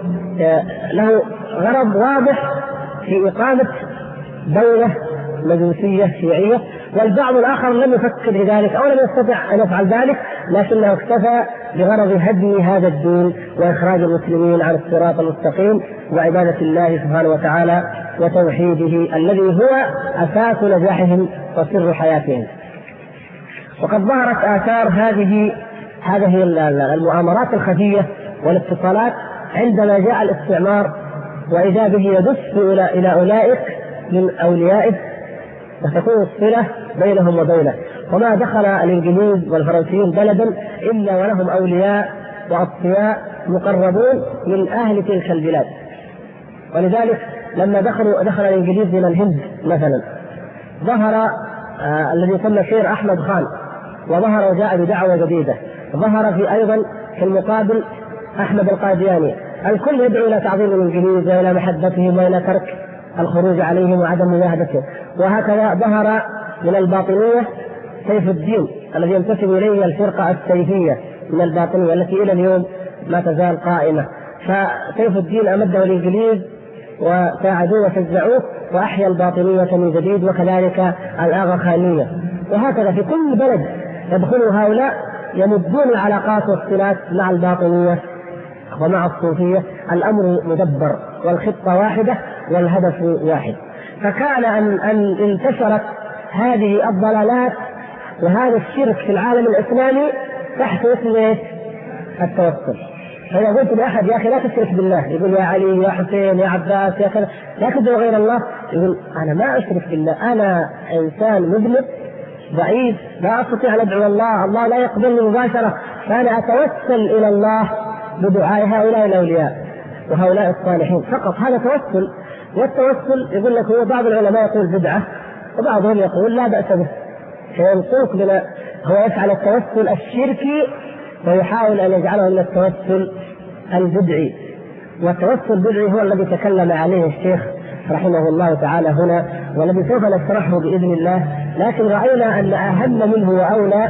له غرض واضح في إقامة دولة مجوسية شيعية، والبعض الآخر لم يفكر بذلك أو لم يستطع أن يفعل ذلك، لكنه اكتفى بغرض هدم هذا الدين وإخراج المسلمين عن الصراط المستقيم وعبادة الله سبحانه وتعالى وتوحيده الذي هو أساس نجاحهم وسر حياتهم. وقد ظهرت آثار هذه المؤامرات الخفية والاتصالات عندما جاء الاستعمار، وإذا به يدس إلى أولئك من أوليائه وتكون الصلة بينهم وبينه. وما دخل الإنجليز والفرنسيين بلدا إلا ولهم أولياء وأصفياء مقربون من أهل تلك البلاد. ولذلك لما دخل الإنجليز من الهند مثلا، ظهر الذي يسمى شير أحمد خان، وظهر وجاء بدعوة جديدة. ظهر أيضا في المقابل أحمد القادياني. الكل يدعو إلى تعظيم الإنجليز وإلى محبتهم وإلى ترك الخروج عليهم وعدم مجاهدتهم. وهكذا ظهر من الباطنية سيف الدين الذي ينتسب إليه الفرقة السيفية من الباطنية التي إلى اليوم ما تزال قائمة. فسيف الدين أمده الإنجليز وساعدوه وشجعوه وأحيا الباطنية من جديد، وكذلك الآغا خانية. وهكذا في كل بلد يدخل هؤلاء يمدون العلاقات والصلات مع الباطنية ومع الصوفية. الأمر مدبر والخطة واحدة والهدف واحد. فكان أن انتشرت هذه الضلالات وهذا الشرك في العالم الإسلامي تحت اسم التوسل. فإذا قلت لأحد: يا أخي لا تشرك بالله، يقول: يا علي، يا حسين، يا عباس، يا كذا، لا تدعو غير الله، يقول: أنا ما أشرك بالله، أنا إنسان مذنب ضعيف لا أستطيع أن أدعو الله، الله لا يقبلني مباشرة، فأنا أتوسل إلى الله بدعاء هؤلاء الأولياء وهؤلاء الصالحين فقط. هذا توسل. والتوسل يقول لك هو بعض العلماء يقول بدعة وبعضهم يقول لا بأس به، فينطوق بنا هو يفعل التوسل الشركي ويحاول أن يجعله من التوسل البدعي. والتوسل البدعي هو الذي تكلم عليه الشيخ رحمه الله تعالى هنا، والذي سوف نشرحه بإذن الله. لكن رأينا أن أهم منه وأولى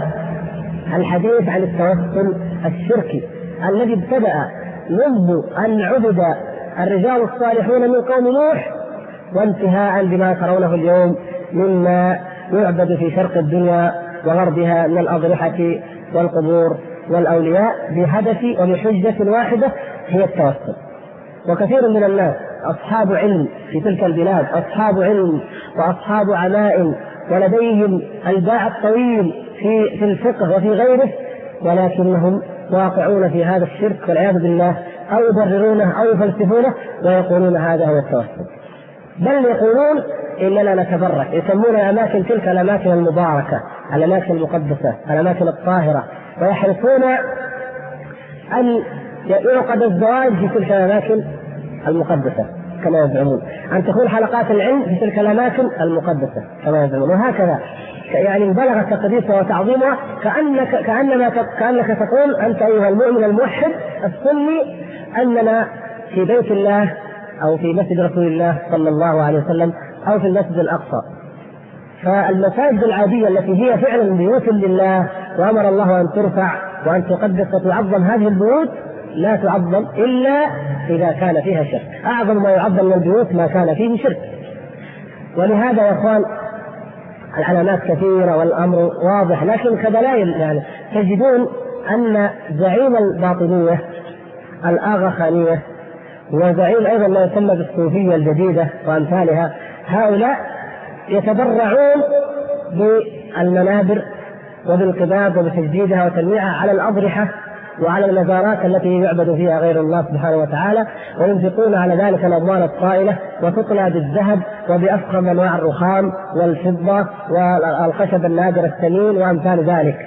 الحديث عن التوسل الشركي الذي ابتدأ منذ أن عبد الرجال الصالحون من قوم نوح، وانتهاء بما ترونه اليوم مما يعبد في شرق الدنيا وغربها من الأضرحة والقبور والأولياء بهدف وبحجة واحدة هي التوسل. وكثير من الناس أصحاب علم في تلك البلاد، أصحاب علم وأصحاب عمائم ولديهم الباع الطويل في الفقه وفي غيره، ولكنهم واقعون في هذا الشرك والعياذ بالله، أو يبررونه أو يفلسفونه ويقولون هذا هو التوسل. بل يقولون إننا نتبرك، يسمون أماكن تلك الأماكن المباركة، الأماكن المقدسة، الأماكن الطاهرة، ويحرصون أن يعقد الزواج في تلك الأماكن المقدسة كما يزعمون، أن تكون حلقات العلم في تلك الأماكن المقدسة كما يزعمون، وهكذا يعني بلغ تقديسها وتعظيمها كأنك تقول أنت أيها المؤمن الموحد السني أننا في بيت الله أو في مسجد رسول الله صلى الله عليه وسلم أو في المسجد الأقصى. فالمساجد العادية التي هي فعلا بيوت لله وأمر الله أن ترفع وأن تقدس وتعظم، هذه البيوت لا تعظم إلا إذا كان فيها شرك. أعظم ما يعظم من البيوت ما كان فيه شرك. ولهذا يا إخوان العلامات كثيرة والأمر واضح، لكن كدلائل يعني تجدون أن زعيم الباطنية الآغاخانية وزعيم أيضا ما يسمى بالصوفية الجديدة وأمثالها، هؤلاء يتبرعون بالمنابر وبالقباب وبتجديدها وتنويعها على الأضرحة وعلى المزارات التي يعبد فيها غير الله سبحانه وتعالى، وينفقون على ذلك الأموال الطائلة وتطلى بالذهب وبأفخم أنواع الرخام والفضة والخشب النادر الثمين وأمثال ذلك.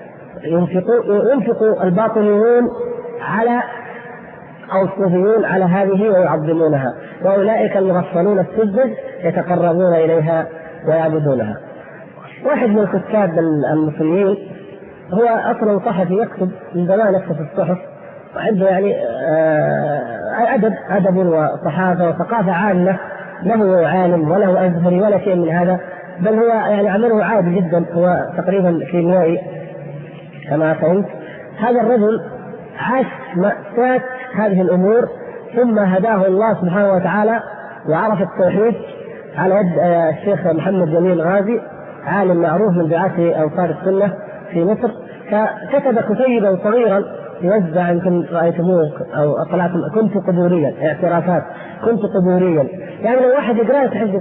ينفق الباطنيون على أو الصوفيون على هذه ويعظمونها، وأولئك المغفلون السذج يتقربون إليها ويعبدونها. واحد من الكتاب المسلمين هو أصلا صحفي يكتب من زمان، يكتب في الصحف وعنده يعني أدب وصحافة وثقافة عامة، له عالم وله أزهري ولا شيء من هذا، بل هو يعني عمله عادي جدا، هو تقريبا كيميائي كما فهمت. هذا الرجل عاش مأساة هذه الأمور، ثم هداه الله سبحانه وتعالى وعرف التوحيد على يد الشيخ محمد جميل غازي، عالم معروف من دعاة أنصار السنة في مصر. فكتب كتيبا صغيرا يوزع، يمكن رأيتموه أو أطلعتم، كنت قبوريا، اعترافات كنت قبوريا. يعني لو واحد يقرأ يتحدث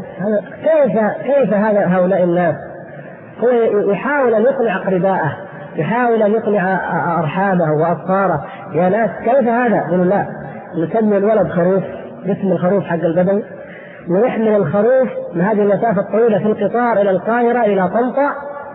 كيف هؤلاء الناس، هو يحاول أن يقنع أقربائه، يحاول أن يقنع أرحامه وأصهاره، يا ناس كيف هذا؟ يقول لا، نسمي الولد خروف باسم الخروف حق البدوي، ونحمل الخروف من هذه المسافة الطويلة في القطار إلى القاهرة إلى طنطا.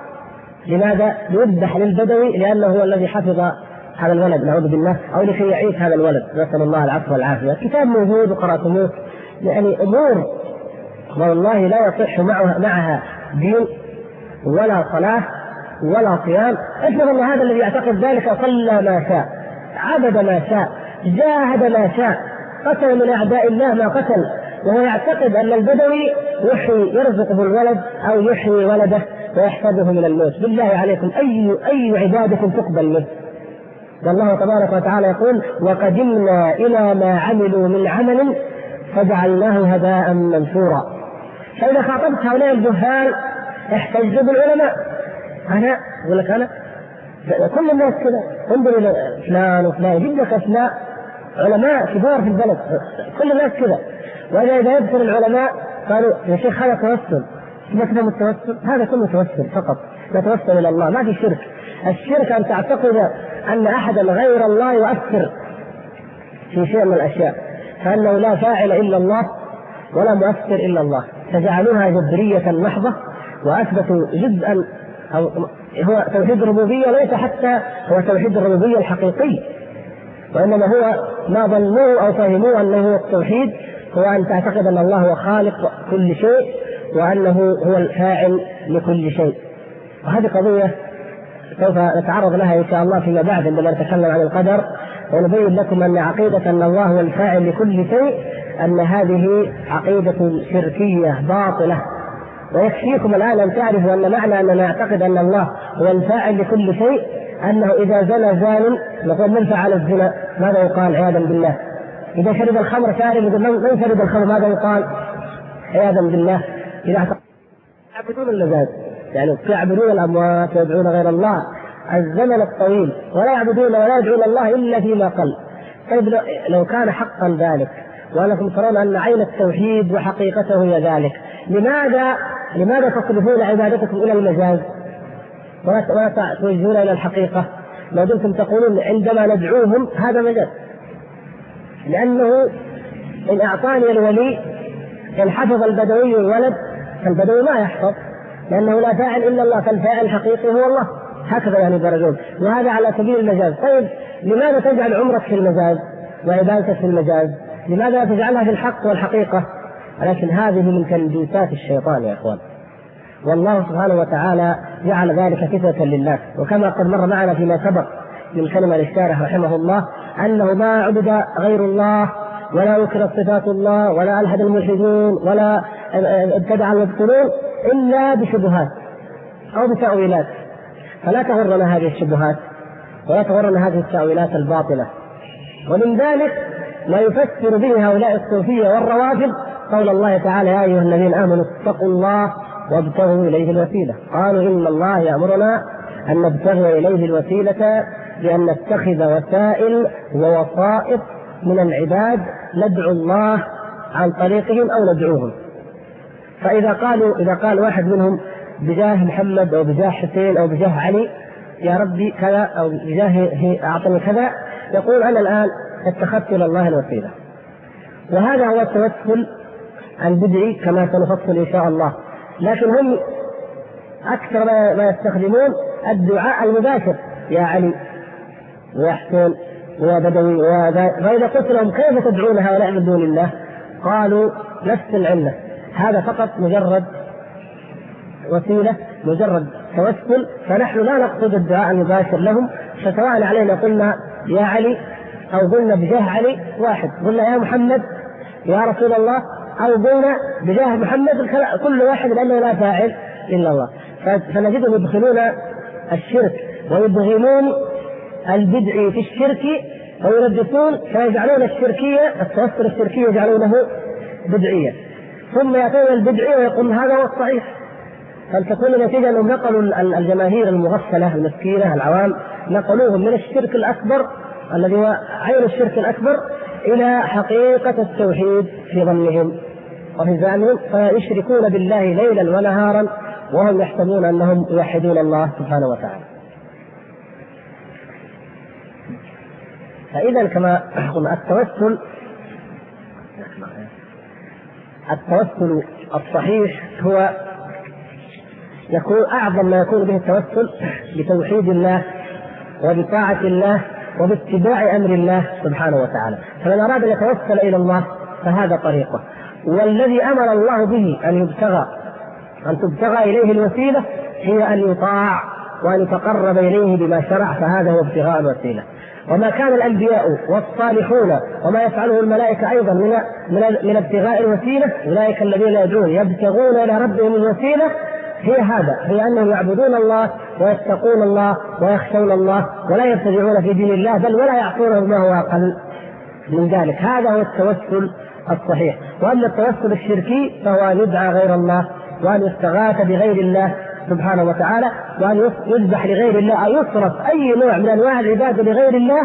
لماذا؟ يذبح للبدوي لأنه هو الذي حفظ هذا الولد، نعوذ بالله، أو لكي يعيش هذا الولد، نسأل الله العفو والعافية. الكتاب موجود وقرأتموه، يعني أمور والله لا يصح معها دين ولا صلاة ولا صيام. افرض أن هذا الذي يعتقد ذلك صلى ما شاء، عبد ما شاء، جاهد ما شاء، قتل من أعداء الله ما قتل، وهو يعتقد أن البدوي يرزقه الولد أو يحيي ولده ويحفظه من الموت. بالله عليكم أي عبادة تقبل منه؟ والله تبارك وتعالى يقول: وقدمنا إلى ما عملوا من عمل فجعلناه هباء منثورا. فإذا خاطبت هؤلاء الجهال احتجوا بالعلماء. أنا أقول لك أنا كل الناس كذا، انظر إلى فلان وفلان، يجيب لك أسماء علماء كبار في البلد، كل الناس كذا. وإذا يذكر العلماء قالوا يا شيخ هذا توسل، ما تفهم التوسل؟ هذا كله توسل فقط، نتوسل إلى الله، ما في شرك. الشرك أن تعتقد أن أحدا غير الله يؤثر في شيء من الأشياء، فأنه لا فاعل إلا الله ولا مؤثر إلا الله، فجعلوها جبرية محضة وأثبتوا جزءا هو توحيد الربوبية، ليس حتى هو توحيد الربوبية الحقيقي، وإنما هو ما ظنوه أو فهموه أنه هو التوحيد، هو أن تعتقد أن الله هو خالق كل شيء وأنه هو الفاعل لكل شيء. وهذه قضية سوف نتعرض لها إن شاء الله فيما بعد عندما نتكلم عن القدر، ونبين لكم أن عقيدة أن الله هو الفاعل لكل شيء أن هذه عقيدة شركية باطلة. ويكفيكم الآن أن تعرفوا أن معنى أننا نعتقد أن الله هو الفاعل لكل شيء أنه إذا زنى زان نقول من فعل الزنا، ماذا يقال؟ عياذا بالله. إذا شرب الخمر شارب، من شرب الخمر ماذا يقال؟ عياذا بالله. إذا يعبدون اللذات، يعني يعبدون الأموات ويدعون غير الله الزمن الطويل، ولا يعبدون ولا يدعون الله إلا فيما قل. طيب لو كان حقا ذلك وأنكم ترون أن عين التوحيد وحقيقته هي ذلك، لماذا تصرفون عبادتكم إلى المجاز ولا توجهون إلى الحقيقة؟ لو دمتم تقولون عندما ندعوهم هذا مجاز، لأنه إن أعطاني الولي إن حفظ البدوي الولد فالبدوي ما يحفظ، لأنه لا فاعل إلا الله، فالفاعل الحقيقي هو الله. هكذا يعني درجون، وهذا على سبيل المجاز. طيب لماذا تجعل عمرك في المجاز وعبادتك في المجاز؟ لماذا تجعلها في الحق والحقيقة؟ ولكن هذه من تلبيسات الشيطان يا إخوان. والله سبحانه وتعالى جعل ذلك فتنة للناس، وكما قد مر معنا فيما سبق من كلمة للشارح رحمه الله أنه ما عبد غير الله ولا أنكرت صفات الله ولا ألحد الملحدون ولا ابتدع المبطلون إلا بشبهات أو بتأويلات. فلا تغرنا هذه الشبهات ولا تغرنا هذه التأويلات الباطلة. ومن ذلك ما يفسر به هؤلاء الصوفية والروافض قول الله تعالى: يا أيها الذين آمنوا اتقوا الله وابتغوا إليه الوسيلة. قالوا إن الله يأمرنا أن نبتغي إليه الوسيلة بأن نتخذ وسائل ووسائط من العباد ندعو الله عن طريقهم أو ندعوهم. إذا قال واحد منهم بجاه محمد أو بجاه حسين أو بجاه علي يا ربي كذا أو بجاه أعطني كذا، يقول أنا الآن اتخذت إلى الله الوسيلة. وهذا هو التوسل البدعي كما سنفصل إن شاء الله. لكن هم أكثر ما يستخدمون الدعاء المباشر: يا علي ويا حسين ويا بدوي فإذا قلت لهم كيف تدعون هؤلاء من دون الله قالوا نفس العلة، هذا فقط مجرد وسيلة، مجرد توسل، فنحن لا نقصد الدعاء المباشر لهم. فسواء علينا قلنا يا علي أو قلنا بجاه علي واحد، قلنا يا محمد يا رسول الله أو قلنا بجاه محمد، كل واحد لأنه لا فاعل إلا الله. فنجدهم يدخلون الشرك ويدخلون البدع في الشرك ويلبسون، فيجعلون الشركية التوسل الشركي يجعلونه بدعية، ثم يأتون البدعية ويقول هذا هو الصحيح. فلتكون النتيجة أنهم نقلوا الجماهير المغفلة المسكينة العوام، نقلوهم من الشرك الأكبر الذي هو عين الشرك الأكبر إلى حقيقة التوحيد في ظنهم وفي زعمهم، فيشركون بالله ليلا ونهارا وهم يحسبون أنهم يوحدون الله سبحانه وتعالى. فإذا كما قلنا التوسل الصحيح هو يكون أعظم ما يكون به التوسل بتوحيد الله وبطاعة الله وباتباع أمر الله سبحانه وتعالى. فمن أراد أن يتوسل إلى الله فهذا طريقه. والذي أمر الله به أن تبتغى إليه الوسيلة هي أن يطاع وأن يتقرب إليه بما شرع، فهذا هو ابتغاء الوسيلة. وما كان الأنبياء والصالحون وما يفعله الملائكة أيضا من ابتغاء الوسيلة، أولئك الذين يدعون يبتغون إلى ربهم الوسيلة، هي أنهم يعبدون الله ويتقون الله ويخشون الله ولا يبتدعون في دين الله، بل ولا يعصونه ما هو أقل من ذلك. هذا هو التوسل الصحيح. وأما التوسل الشركي فهو أن يدعى غير الله وأن يستغاث بغير الله سبحانه وتعالى وأن يذبح لغير الله أو يصرف أي نوع من أنواع العبادة لغير الله،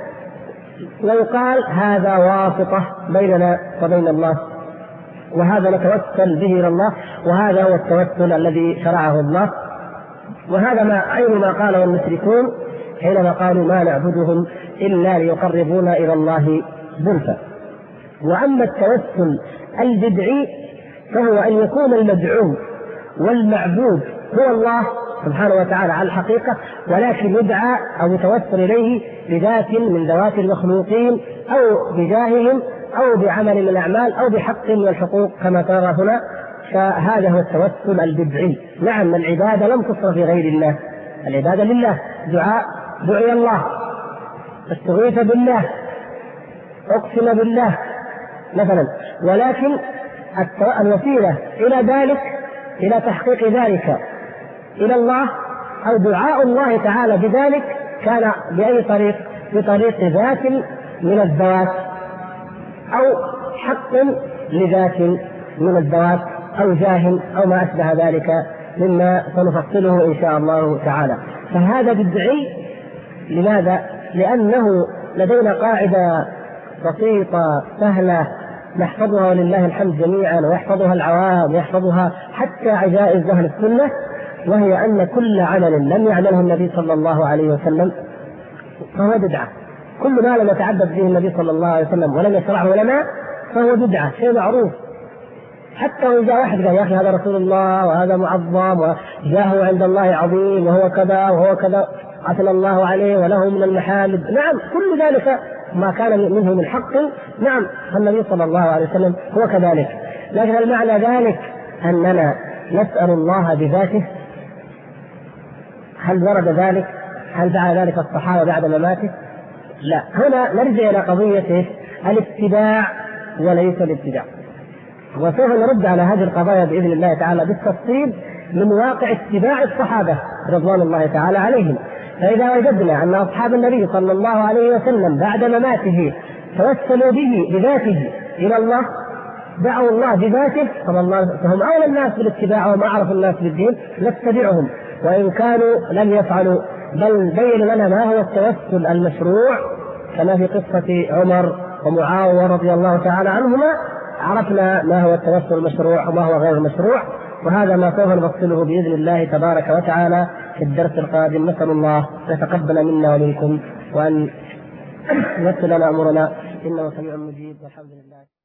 ويقال هذا واسطة بيننا وبين الله، وهذا نتوسل به إلى الله، وهذا هو التوسل الذي شرعه الله. وهذا عين ما قاله المشركون حينما قالوا ما نعبدهم إلا ليقربونا إلى الله زلفى. وأما التوسل البدعي فهو أن يكون المدعو والمعبود هو الله سبحانه وتعالى على الحقيقة، ولكن يدعى أو يتوسل إليه بذات من ذوات المخلوقين أو بجاههم أو بعمل من الأعمال أو بحق من الحقوق كما ترى هنا. فهذا هو التوسل البدعي. نعم العبادة لم تصرف لغير الله، العبادة لله، دعي الله، استغيث بالله، أقسم بالله مثلا، ولكن الوسيلة إلى ذلك إلى تحقيق ذلك إلى الله أو دعاء الله تعالى بذلك كان بأي طريق؟ بطريق ذات من الذوات أو حق لذات من الذوات أو جاه أو ما أشبه ذلك مما سنفصله إن شاء الله تعالى. فهذا بدعي. لماذا؟ لأنه لدينا قاعدة بسيطة سهلة نحفظها ولله الحمد جميعا، ويحفظها العوام ويحفظها حتى عجائز أهل السنة، وهي أن كل عمل لم يعمله النبي صلى الله عليه وسلم فهو بدعة. كل ما لم يتعبد به النبي صلى الله عليه وسلم ولم يشرعه علماء فهو بدعة، شيء معروف. حتى وإن جاء واحد قال يا أخي هذا رسول الله وهذا معظم وجاهه عند الله عظيم وهو كذا وهو كذا، عثنى الله عليه وله من المحامد، نعم كل ذلك ما كان منه من حق. نعم، النبي صلى الله عليه وسلم هو كذلك. لكن هل معنى ذلك أننا نسأل الله بذاته؟ هل ورد ذلك؟ هل فعل ذلك الصحابة بعد مماته؟ لا. هنا نرجع إلى قضية الاتباع وليس الابتداع، وسوف نرد على هذه القضايا بإذن الله تعالى بالتفصيل من واقع اتباع الصحابة رضوان الله تعالى عليهم. فإذا وجدنا أن أصحاب النبي صلى الله عليه وسلم بعد مماته توسلوا به بذاته إلى الله، دعوا الله بذاته، فهم أولى الناس بالاتباع وما عرف الناس بالدين، نتبعهم وإن كانوا لم يفعلوا، بل بين لنا ما هو التوسل المشروع كما في قصة عمر ومعاوية رضي الله تعالى عنهما. عرفنا ما هو التوسل المشروع وما هو غير المشروع، وهذا ما سوف نفصله بإذن الله تبارك وتعالى في الدرس القادم. نسأل الله أن يتقبل منا ومنكم وأن يسر لنا أمرنا إنه سميع مجيب، والحمد لله.